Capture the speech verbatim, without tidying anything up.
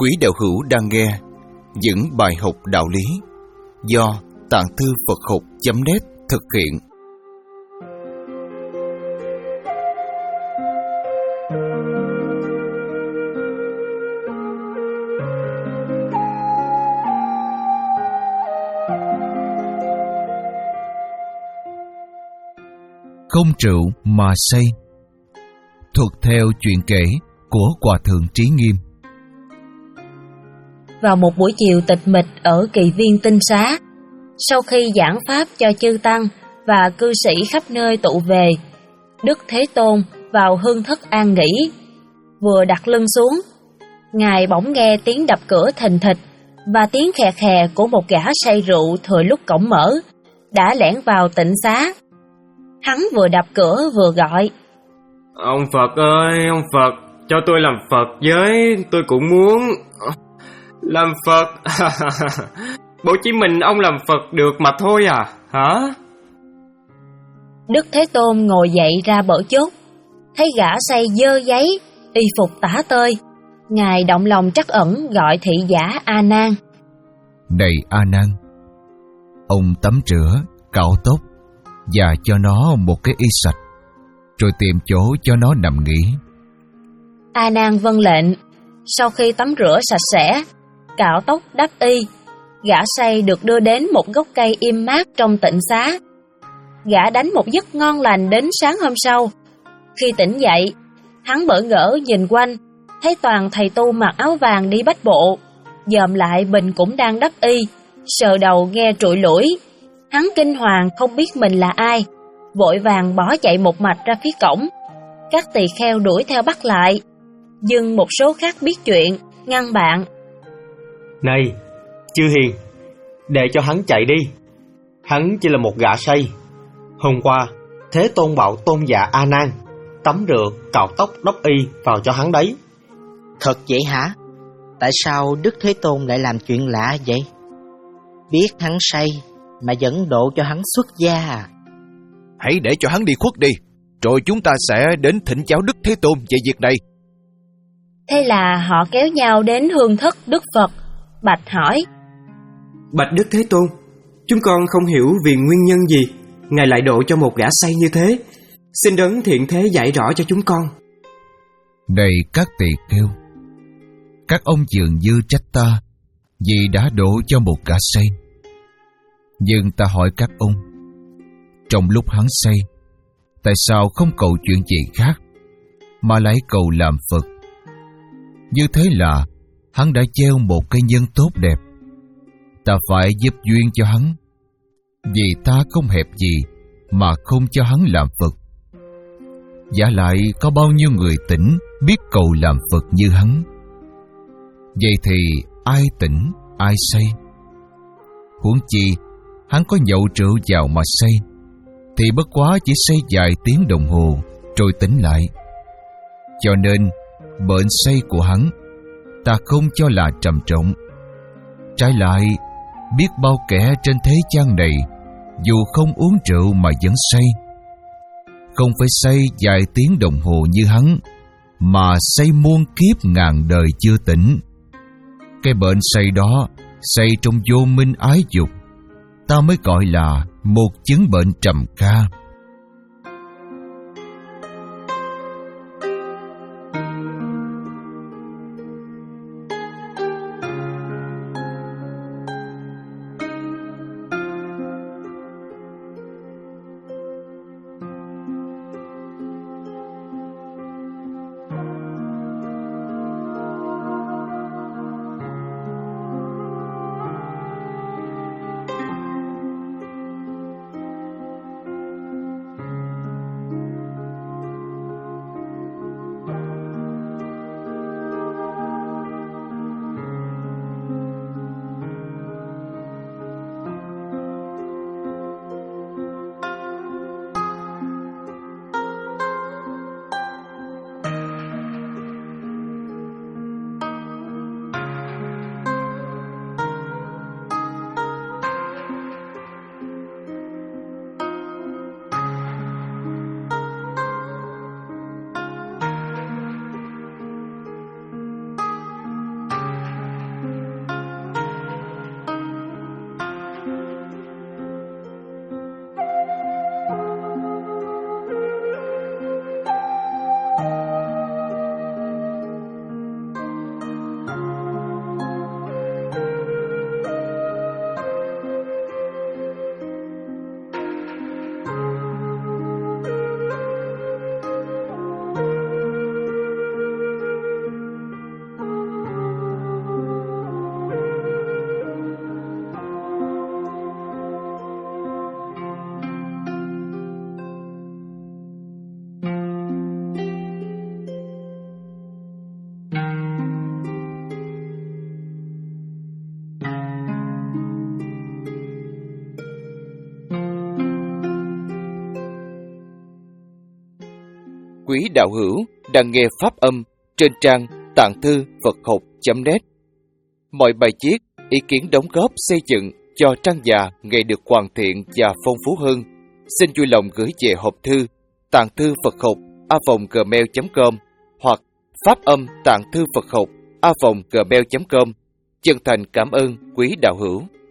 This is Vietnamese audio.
Quý đạo hữu đang nghe những bài học đạo lý do Tạng Thư Phật Học chấm net thực hiện. Không rượu mà say. Thuật theo chuyện kể của Hòa Thượng Trí Nghiêm. Vào một buổi chiều tịch mịch ở Kỳ Viên Tinh Xá, sau khi giảng pháp cho chư tăng và cư sĩ khắp nơi tụ về, Đức Thế Tôn vào hương thất an nghỉ. Vừa đặt lưng xuống, Ngài bỗng nghe tiếng đập cửa thình thịch và tiếng khè khè của một gã say rượu thừa lúc cổng mở, đã lẻn vào tịnh xá. Hắn vừa đập cửa vừa gọi: Ông Phật ơi, ông Phật, cho tôi làm Phật với, tôi cũng muốn làm Phật. Bộ chỉ mình ông làm Phật được mà thôi à, hả? Đức Thế Tôn ngồi dậy ra bở chốt, thấy gã say dơ giấy, y phục tả tơi. Ngài động lòng trắc ẩn gọi thị giả A Nan. Này A Nan, ông tắm rửa, cạo tóc và cho nó một cái y sạch, rồi tìm chỗ cho nó nằm nghỉ. A Nan vâng lệnh. Sau khi tắm rửa sạch sẽ, cạo tóc đắp y, gã say được đưa đến một gốc cây im mát trong tịnh xá. Gã đánh một giấc ngon lành đến sáng hôm sau. Khi tỉnh dậy, hắn bỡ ngỡ nhìn quanh, thấy toàn thầy tu mặc áo vàng đi bách bộ, dòm lại bình cũng đang đắp y, sờ đầu nghe trụi lủi. Hắn kinh hoàng không biết mình là ai, vội vàng bỏ chạy một mạch ra phía cổng. Các tỳ kheo đuổi theo bắt lại, nhưng một số khác biết chuyện, ngăn bạn. Này, chư hiền, để cho hắn chạy đi. Hắn chỉ là một gã say. Hôm qua, Thế Tôn bảo tôn giả A Nan tắm rửa, cạo tóc, đắp y vào cho hắn đấy. Thật vậy hả? Tại sao Đức Thế Tôn lại làm chuyện lạ vậy? Biết hắn say mà vẫn độ cho hắn xuất gia à? Hãy để cho hắn đi khuất đi, rồi chúng ta sẽ đến thỉnh giáo Đức Thế Tôn về việc này. Thế là họ kéo nhau đến hương thất Đức Phật, bạch hỏi: Bạch Đức Thế Tôn, chúng con không hiểu vì nguyên nhân gì Ngài lại độ cho một gã say như thế. Xin đấng thiện thế dạy rõ cho chúng con. Này các tỳ kheo, các ông dường như trách ta vì đã độ cho một gã say. Nhưng ta hỏi các ông, trong lúc hắn say, tại sao không cầu chuyện gì khác mà lại cầu làm Phật? Như thế là hắn đã gieo một cái nhân tốt đẹp. Ta phải giúp duyên cho hắn, vì ta không hẹp gì mà không cho hắn làm Phật. Giả lại có bao nhiêu người tỉnh biết cầu làm Phật như hắn. Vậy thì ai tỉnh, ai say? Huống chi hắn có nhậu rượu vào mà say, thì bất quá chỉ say vài tiếng đồng hồ rồi tỉnh lại. Cho nên bệnh say của hắn ta không cho là trầm trọng. Trái lại, biết bao kẻ trên thế gian này dù không uống rượu mà vẫn say. Không phải say vài tiếng đồng hồ như hắn, mà say muôn kiếp ngàn đời chưa tỉnh. Cái bệnh say đó, say trong vô minh ái dục, ta mới gọi là một chứng bệnh trầm kha. quý đạo hữu đang nghe pháp âm trên trang tạng thư Phật học chấm net. Mọi bài viết, ý kiến đóng góp xây dựng cho trang già ngày được hoàn thiện và phong phú hơn, xin vui lòng gửi về hộp thư tạng thư Phật học a vòng gmail chấm com hoặc pháp âm tạng thư Phật học a vòng gmail chấm com. Chân thành cảm ơn quý đạo hữu.